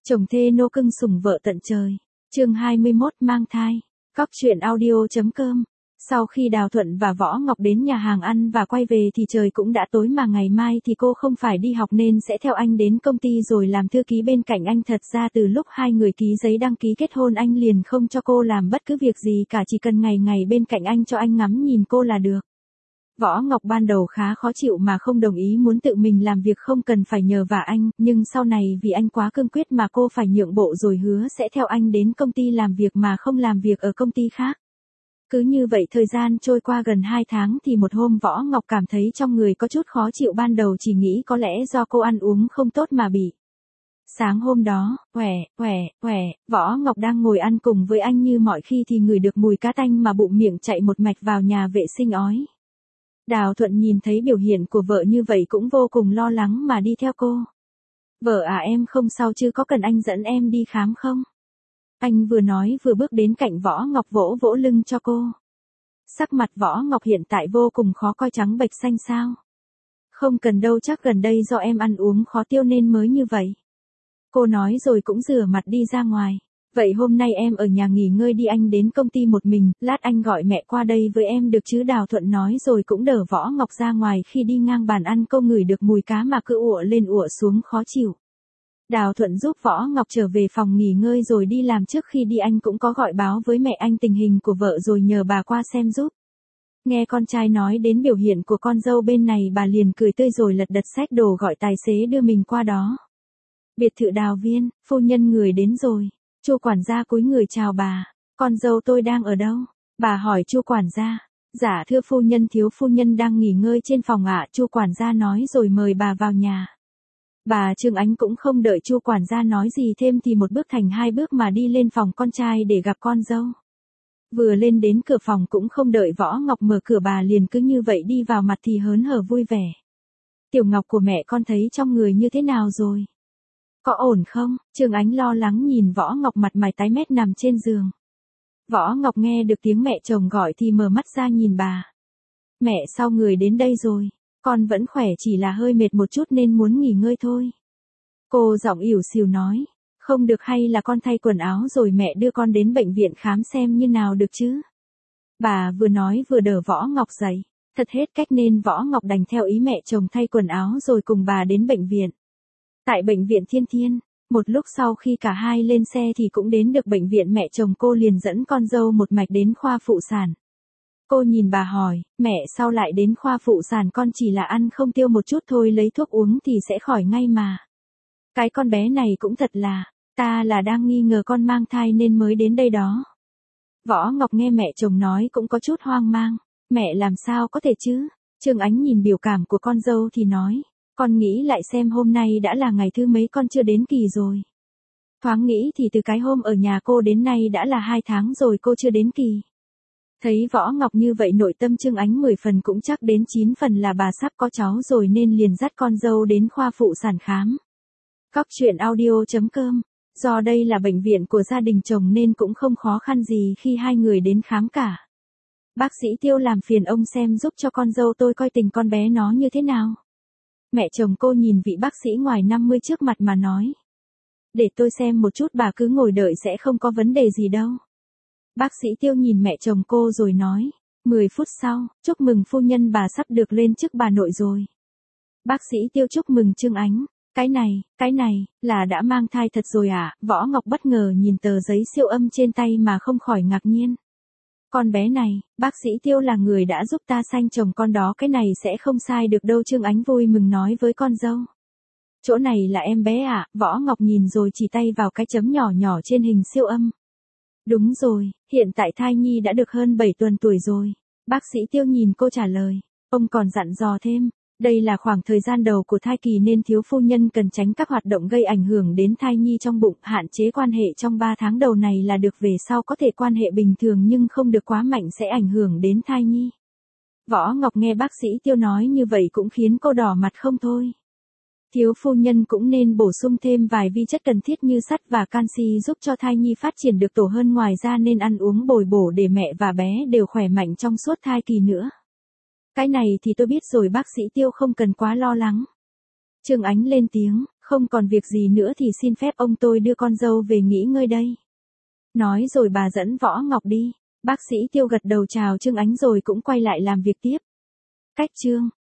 Chồng thê nô cưng sủng vợ tận trời. Chương 21 mang thai. Cóc truyện audio.com. Sau khi Đào Thuận và Võ Ngọc đến nhà hàng ăn và quay về thì trời cũng đã tối, mà ngày mai thì cô không phải đi học nên sẽ theo anh đến công ty rồi làm thư ký bên cạnh anh. Thật ra từ lúc hai người ký giấy đăng ký kết hôn, anh liền không cho cô làm bất cứ việc gì cả, chỉ cần ngày ngày bên cạnh anh cho anh ngắm nhìn cô là được. Võ Ngọc ban đầu khá khó chịu mà không đồng ý, muốn tự mình làm việc không cần phải nhờ vả anh, nhưng sau này vì anh quá cương quyết mà cô phải nhượng bộ rồi hứa sẽ theo anh đến công ty làm việc mà không làm việc ở công ty khác. Cứ như vậy thời gian trôi qua gần 2 tháng thì một hôm Võ Ngọc cảm thấy trong người có chút khó chịu, ban đầu chỉ nghĩ có lẽ do cô ăn uống không tốt mà bị. Sáng hôm đó, Võ Ngọc đang ngồi ăn cùng với anh như mọi khi thì ngửi được mùi cá tanh mà bụng miệng chạy một mạch vào nhà vệ sinh ói. Đào Thuận nhìn thấy biểu hiện của vợ như vậy cũng vô cùng lo lắng mà đi theo cô. Vợ à, em không sao chứ, có cần anh dẫn em đi khám không? Anh vừa nói vừa bước đến cạnh Võ Ngọc vỗ vỗ lưng cho cô. Sắc mặt Võ Ngọc hiện tại vô cùng khó coi, trắng bệch xanh xao. Không cần đâu, chắc gần đây do em ăn uống khó tiêu nên mới như vậy. Cô nói rồi cũng rửa mặt đi ra ngoài. Vậy hôm nay em ở nhà nghỉ ngơi đi, anh đến công ty một mình, lát anh gọi mẹ qua đây với em được chứ? Đào Thuận nói rồi cũng đỡ Võ Ngọc ra ngoài. Khi đi ngang bàn ăn cô ngửi được mùi cá mà cứ ùa lên ùa xuống khó chịu. Đào Thuận giúp Võ Ngọc trở về phòng nghỉ ngơi rồi đi làm. Trước khi đi anh cũng có gọi báo với mẹ anh tình hình của vợ rồi nhờ bà qua xem giúp. Nghe con trai nói đến biểu hiện của con dâu bên này, bà liền cười tươi rồi lật đật xách đồ gọi tài xế đưa mình qua đó. Biệt thự Đào Viên, phu nhân người đến rồi. Chu quản gia cúi người chào bà. Con dâu tôi đang ở đâu? Bà hỏi Chu quản gia. Dạ thưa phu nhân, thiếu phu nhân đang nghỉ ngơi trên phòng ạ. Chu quản gia nói rồi mời bà vào nhà. Bà Trương Ánh cũng không đợi Chu quản gia nói gì thêm thì một bước thành hai bước mà đi lên phòng con trai để gặp con dâu. Vừa lên đến cửa phòng cũng không đợi Võ Ngọc mở cửa, bà liền cứ như vậy đi vào, mặt thì hớn hở vui vẻ. Tiểu Ngọc của mẹ con thấy trong người như thế nào rồi? Có ổn không? Trương Ánh lo lắng nhìn Võ Ngọc, mặt mày tái mét nằm trên giường. Võ Ngọc nghe được tiếng mẹ chồng gọi thì mở mắt ra nhìn bà. Mẹ, sao người đến đây rồi? Con vẫn khỏe, chỉ là hơi mệt một chút nên muốn nghỉ ngơi thôi. Cô giọng ỉu xìu nói. Không được, hay là con thay quần áo rồi mẹ đưa con đến bệnh viện khám xem như nào được chứ? Bà vừa nói vừa đỡ Võ Ngọc dậy. Thật hết cách nên Võ Ngọc đành theo ý mẹ chồng thay quần áo rồi cùng bà đến bệnh viện. Tại bệnh viện Thiên Thiên, một lúc sau khi cả hai lên xe thì cũng đến được bệnh viện, mẹ chồng cô liền dẫn con dâu một mạch đến khoa phụ sản. Cô nhìn bà hỏi, mẹ sao lại đến khoa phụ sản? Con chỉ là ăn không tiêu một chút thôi, lấy thuốc uống thì sẽ khỏi ngay mà. Cái con bé này cũng thật là, ta là đang nghi ngờ con mang thai nên mới đến đây đó. Võ Ngọc nghe mẹ chồng nói cũng có chút hoang mang, mẹ làm sao có thể chứ? Trương Ánh nhìn biểu cảm của con dâu thì nói. Con nghĩ lại xem, hôm nay đã là ngày thứ mấy con chưa đến kỳ rồi. Thoáng nghĩ thì từ cái hôm ở nhà cô đến nay đã là 2 tháng rồi cô chưa đến kỳ. Thấy Võ Ngọc như vậy, nội tâm Trương Ánh 10 phần cũng chắc đến 9 phần là bà sắp có cháu rồi nên liền dắt con dâu đến khoa phụ sản khám. Cóc truyện audio.com. Do đây là bệnh viện của gia đình chồng nên cũng không khó khăn gì khi hai người đến khám cả. Bác sĩ Tiêu làm phiền ông xem giúp cho con dâu tôi coi tình con bé nó như thế nào. Mẹ chồng cô nhìn vị bác sĩ ngoài 50 trước mặt mà nói. Để tôi xem một chút, bà cứ ngồi đợi sẽ không có vấn đề gì đâu. Bác sĩ Tiêu nhìn mẹ chồng cô rồi nói. 10 phút sau, chúc mừng phu nhân, bà sắp được lên chức bà nội rồi. Bác sĩ Tiêu chúc mừng Trương Ánh. Cái này, là đã mang thai thật rồi à? Võ Ngọc bất ngờ nhìn tờ giấy siêu âm trên tay mà không khỏi ngạc nhiên. Con bé này, bác sĩ Tiêu là người đã giúp ta sanh chồng con đó, cái này sẽ không sai được đâu. Trương Ánh vui mừng nói với con dâu. Chỗ này là em bé à? Võ Ngọc nhìn rồi chỉ tay vào cái chấm nhỏ nhỏ trên hình siêu âm. Đúng rồi, hiện tại thai nhi đã được hơn 7 tuần tuổi rồi. Bác sĩ Tiêu nhìn cô trả lời. Ông còn dặn dò thêm. Đây là khoảng thời gian đầu của thai kỳ nên thiếu phu nhân cần tránh các hoạt động gây ảnh hưởng đến thai nhi trong bụng, hạn chế quan hệ trong 3 tháng đầu này là được, về sau có thể quan hệ bình thường nhưng không được quá mạnh sẽ ảnh hưởng đến thai nhi. Võ Ngọc nghe bác sĩ Tiêu nói như vậy cũng khiến cô đỏ mặt không thôi. Thiếu phu nhân cũng nên bổ sung thêm vài vi chất cần thiết như sắt và canxi giúp cho thai nhi phát triển được tổ hơn, ngoài ra nên ăn uống bồi bổ để mẹ và bé đều khỏe mạnh trong suốt thai kỳ nữa. Cái này thì tôi biết rồi bác sĩ Tiêu, không cần quá lo lắng. Trương Ánh lên tiếng, Không còn việc gì nữa thì xin phép ông tôi đưa con dâu về nghỉ ngơi đây. Nói rồi bà dẫn Võ Ngọc đi. Bác sĩ Tiêu gật đầu chào Trương Ánh rồi cũng quay lại làm việc tiếp. Cách chương